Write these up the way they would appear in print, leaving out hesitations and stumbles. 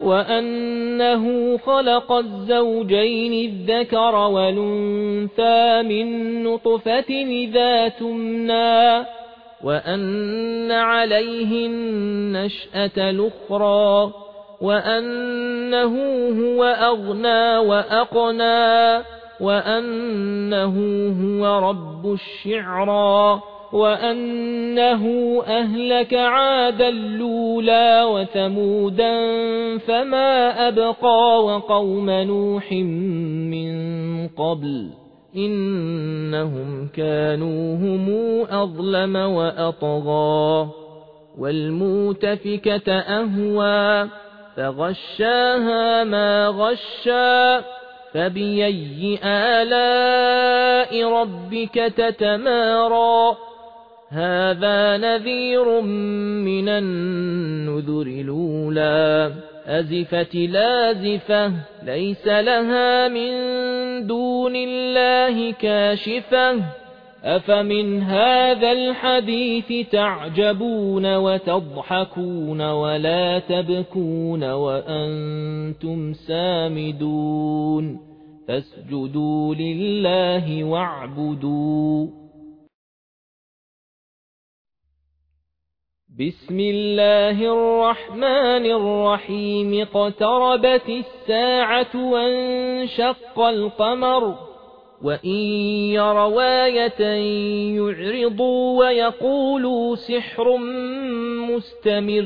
وأنه خلق الزوجين الذكر والأنثى من نطفة إذا تمنى وأن عليه النشأة الأخرى وأنه هو أغنى وأقنى وأنه هو رب الشعرى وأنه أهلك عادا الأولى وثمودا فما أبقى وقوم نوح من قبل إنهم كانوا هم أظلم وأطغى والمؤتفكة أهوى فغشاها ما غشى فبأي آلاء ربك تتمارى هذا نذير من النذر الأولى أزفت لازفة ليس لها من دون الله كاشفة أفمن هذا الحديث تعجبون وتضحكون ولا تبكون وأنتم سامدون فاسجدوا لله واعبدوا بسم الله الرحمن الرحيم اقتربت الساعة وانشق القمر وإن يروا آية يعرضوا ويقولوا سحر مستمر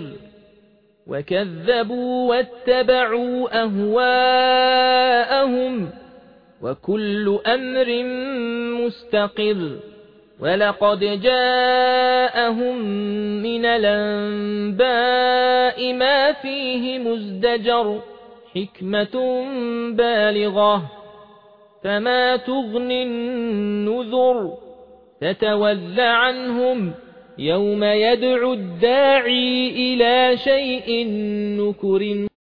وكذبوا واتبعوا أهواءهم وكل أمر مستقر ولقد جاءهم من الأنباء ما فيه مزدجر حكمة بالغة فما تغني النذر تتول عنهم يوم يدعو الداعي إلى شيء نكر